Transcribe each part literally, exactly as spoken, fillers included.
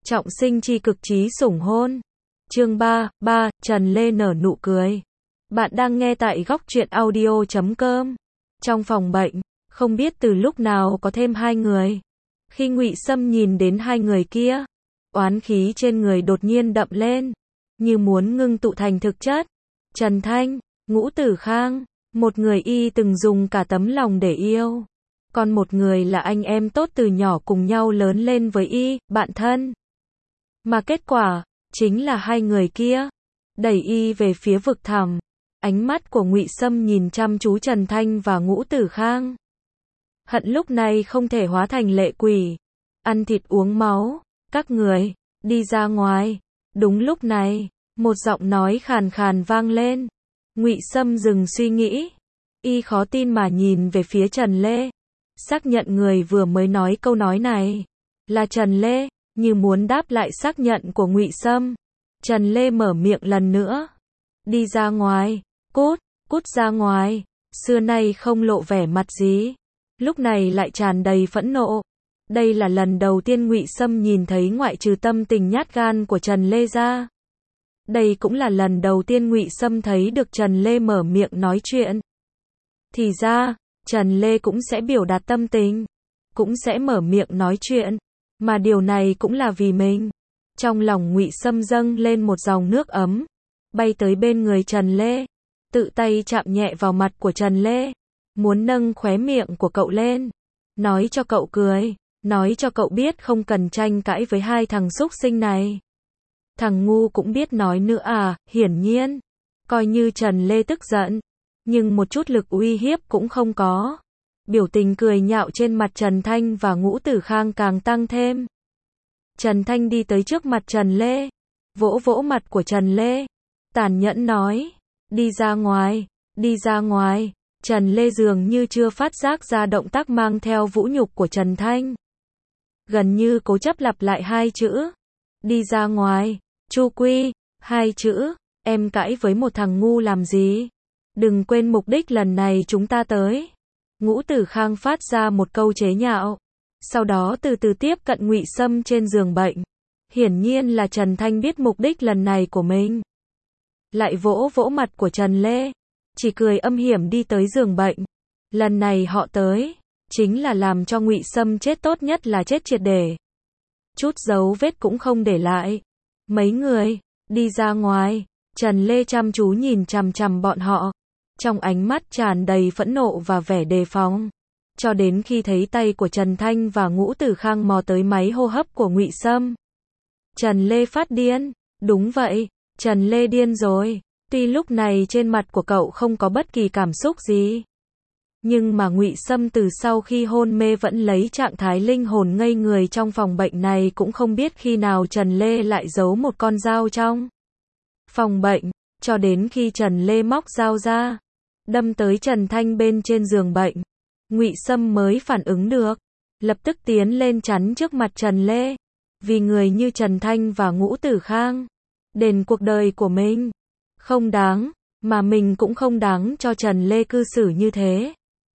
Trọng sinh chi cực trí sủng hôn. Chương ba, ba, Trần Lê nở nụ cười. Bạn đang nghe tại góc truyện audio chấm com. Trong phòng bệnh, không biết từ lúc nào có thêm hai người. Khi Ngụy Sâm nhìn đến hai người kia, oán khí trên người đột nhiên đậm lên, như muốn ngưng tụ thành thực chất. Trần Thanh, Ngũ Tử Khang, một người y từng dùng cả tấm lòng để yêu, còn một người là anh em tốt từ nhỏ cùng nhau lớn lên với y, bạn thân. Mà kết quả, chính là hai người kia đẩy y về phía vực thẳm. Ánh mắt của Ngụy Sâm nhìn chăm chú Trần Thanh và Ngũ Tử Khang. Hận lúc này không thể hóa thành lệ quỷ, ăn thịt uống máu. Các người, đi ra ngoài. Đúng lúc này, một giọng nói khàn khàn vang lên. Ngụy Sâm dừng suy nghĩ. Y khó tin mà nhìn về phía Trần Lê. Xác nhận người vừa mới nói câu nói này là Trần Lê, như muốn đáp lại xác nhận của Ngụy Sâm. Trần Lê mở miệng lần nữa. Đi ra ngoài, cút, cút ra ngoài. Xưa nay không lộ vẻ mặt gì, lúc này lại tràn đầy phẫn nộ. Đây là lần đầu tiên Ngụy Sâm nhìn thấy ngoại trừ tâm tình nhát gan của Trần Lê ra. Đây cũng là lần đầu tiên Ngụy Sâm thấy được Trần Lê mở miệng nói chuyện. Thì ra, Trần Lê cũng sẽ biểu đạt tâm tình, cũng sẽ mở miệng nói chuyện, mà điều này cũng là vì mình. Trong lòng Ngụy Sâm dâng lên một dòng nước ấm, bay tới bên người Trần Lê, tự tay chạm nhẹ vào mặt của Trần Lê, muốn nâng khóe miệng của cậu lên, nói cho cậu cười, nói cho cậu biết không cần tranh cãi với hai thằng súc sinh này. Thằng ngu cũng biết nói nữa à, hiển nhiên, coi như Trần Lê tức giận, nhưng một chút lực uy hiếp cũng không có. Biểu tình cười nhạo trên mặt Trần Thanh và Ngũ Tử Khang càng tăng thêm. Trần Thanh đi tới trước mặt Trần Lê, vỗ vỗ mặt của Trần Lê, tàn nhẫn nói, đi ra ngoài, đi ra ngoài. Trần Lê dường như chưa phát giác ra động tác mang theo vũ nhục của Trần Thanh, gần như cố chấp lặp lại hai chữ, đi ra ngoài. Chu Quy, hai chữ, em cãi với một thằng ngu làm gì? Đừng quên mục đích lần này chúng ta tới. Ngũ Tử Khang phát ra một câu chế nhạo, sau đó từ từ tiếp cận Ngụy Sâm trên giường bệnh. Hiển nhiên là Trần Thanh biết mục đích lần này của mình. Lại vỗ vỗ mặt của Trần Lê, chỉ cười âm hiểm đi tới giường bệnh. Lần này họ tới, chính là làm cho Ngụy Sâm chết, tốt nhất là chết triệt để, chút dấu vết cũng không để lại. Mấy người, đi ra ngoài. Trần Lê chăm chú nhìn chằm chằm bọn họ, trong ánh mắt tràn đầy phẫn nộ và vẻ đề phòng, cho đến khi thấy tay của Trần Thanh và Ngũ Tử Khang mò tới máy hô hấp của Ngụy Sâm. Trần Lê phát điên. Đúng vậy, Trần Lê điên rồi. Tuy lúc này trên mặt của cậu không có bất kỳ cảm xúc gì, nhưng mà Ngụy Sâm từ sau khi hôn mê vẫn lấy trạng thái linh hồn ngây người trong phòng bệnh này, cũng không biết khi nào Trần Lê lại giấu một con dao trong phòng bệnh, cho đến khi Trần Lê móc dao ra, đâm tới Trần Thanh bên trên giường bệnh, Ngụy Sâm mới phản ứng được, lập tức tiến lên chắn trước mặt Trần Lê. Vì người như Trần Thanh và Ngũ Tử Khang, đền cuộc đời của mình, không đáng, mà mình cũng không đáng cho Trần Lê cư xử như thế.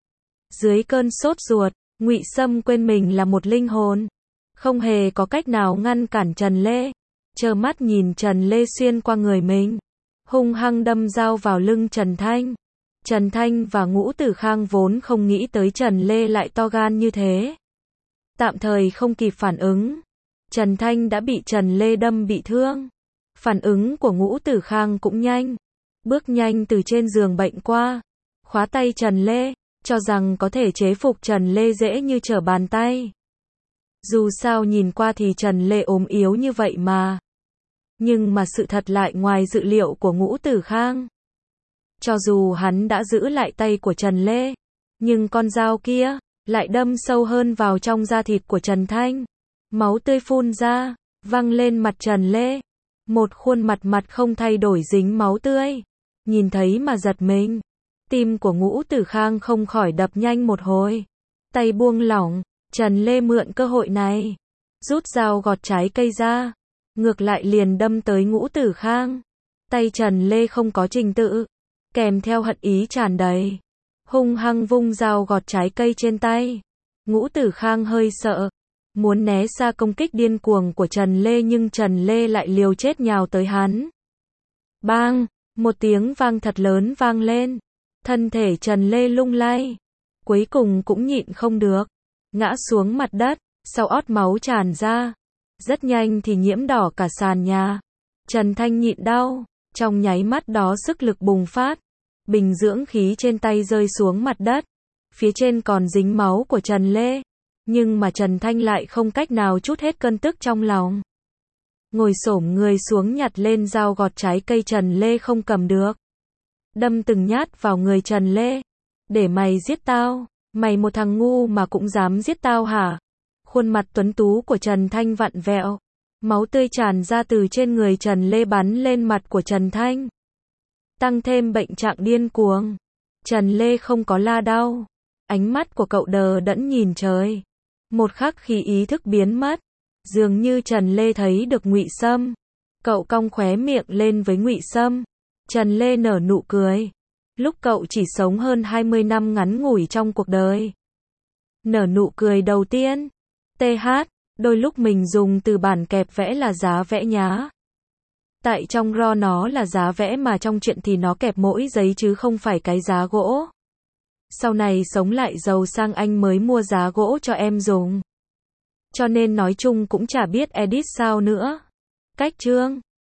Dưới cơn sốt ruột, Ngụy Sâm quên mình là một linh hồn, không hề có cách nào ngăn cản Trần Lê, trơ mắt nhìn Trần Lê xuyên qua người mình, hung hăng đâm dao vào lưng Trần Thanh. Trần Thanh và Ngũ Tử Khang vốn không nghĩ tới Trần Lê lại to gan như thế, tạm thời không kịp phản ứng, Trần Thanh đã bị Trần Lê đâm bị thương. Phản ứng của Ngũ Tử Khang cũng nhanh, bước nhanh từ trên giường bệnh qua, khóa tay Trần Lê, cho rằng có thể chế phục Trần Lê dễ như trở bàn tay. Dù sao nhìn qua thì Trần Lê ốm yếu như vậy mà, nhưng mà sự thật lại ngoài dự liệu của Ngũ Tử Khang. Cho dù hắn đã giữ lại tay của Trần Lê, nhưng con dao kia lại đâm sâu hơn vào trong da thịt của Trần Thanh. Máu tươi phun ra, văng lên mặt Trần Lê. Một khuôn mặt mặt không thay đổi dính máu tươi. Nhìn thấy mà giật mình. Tim của Ngũ Tử Khang không khỏi đập nhanh một hồi. Tay buông lỏng, Trần Lê mượn cơ hội này, rút dao gọt trái cây ra, ngược lại liền đâm tới Ngũ Tử Khang. Tay Trần Lê không có trình tự, kèm theo hận ý tràn đầy, hung hăng vung dao gọt trái cây trên tay. Ngũ Tử Khang hơi sợ, muốn né xa công kích điên cuồng của Trần Lê nhưng Trần Lê lại liều chết nhào tới hắn. Bang! Một tiếng vang thật lớn vang lên. Thân thể Trần Lê lung lay. Cuối cùng cũng nhịn không được. Ngã xuống mặt đất, sau ót máu tràn ra. Rất nhanh thì nhiễm đỏ cả sàn nhà. Trần Thanh nhịn đau. Trong nháy mắt đó sức lực bùng phát. Bình dưỡng khí trên tay rơi xuống mặt đất. Phía trên còn dính máu của Trần Lê. Nhưng mà Trần Thanh lại không cách nào trút hết cơn tức trong lòng. Ngồi xổm người xuống nhặt lên dao gọt trái cây Trần Lê không cầm được. Đâm từng nhát vào người Trần Lê. Để mày giết tao, mày một thằng ngu mà cũng dám giết tao hả? Khuôn mặt tuấn tú của Trần Thanh vặn vẹo. Máu tươi tràn ra từ trên người Trần Lê bắn lên mặt của Trần Thanh. Tăng thêm bệnh trạng điên cuồng. Trần Lê không có la đau. Ánh mắt của cậu đờ đẫn nhìn trời. Một khắc khi ý thức biến mất, dường như Trần Lê thấy được Ngụy Sâm. Cậu cong khóe miệng lên với Ngụy Sâm. Trần Lê nở nụ cười. Lúc cậu chỉ sống hơn hai mươi năm ngắn ngủi trong cuộc đời. Nở nụ cười đầu tiên. tê hát, đôi lúc mình dùng từ bản kẹp vẽ là giá vẽ nhá. Tại trong ro nó là giá vẽ mà trong chuyện thì nó kẹp mỗi giấy chứ không phải cái giá gỗ. Sau này sống lại giàu sang anh mới mua giá gỗ cho em dùng. Cho nên nói chung cũng chả biết edit sao nữa. Cách chương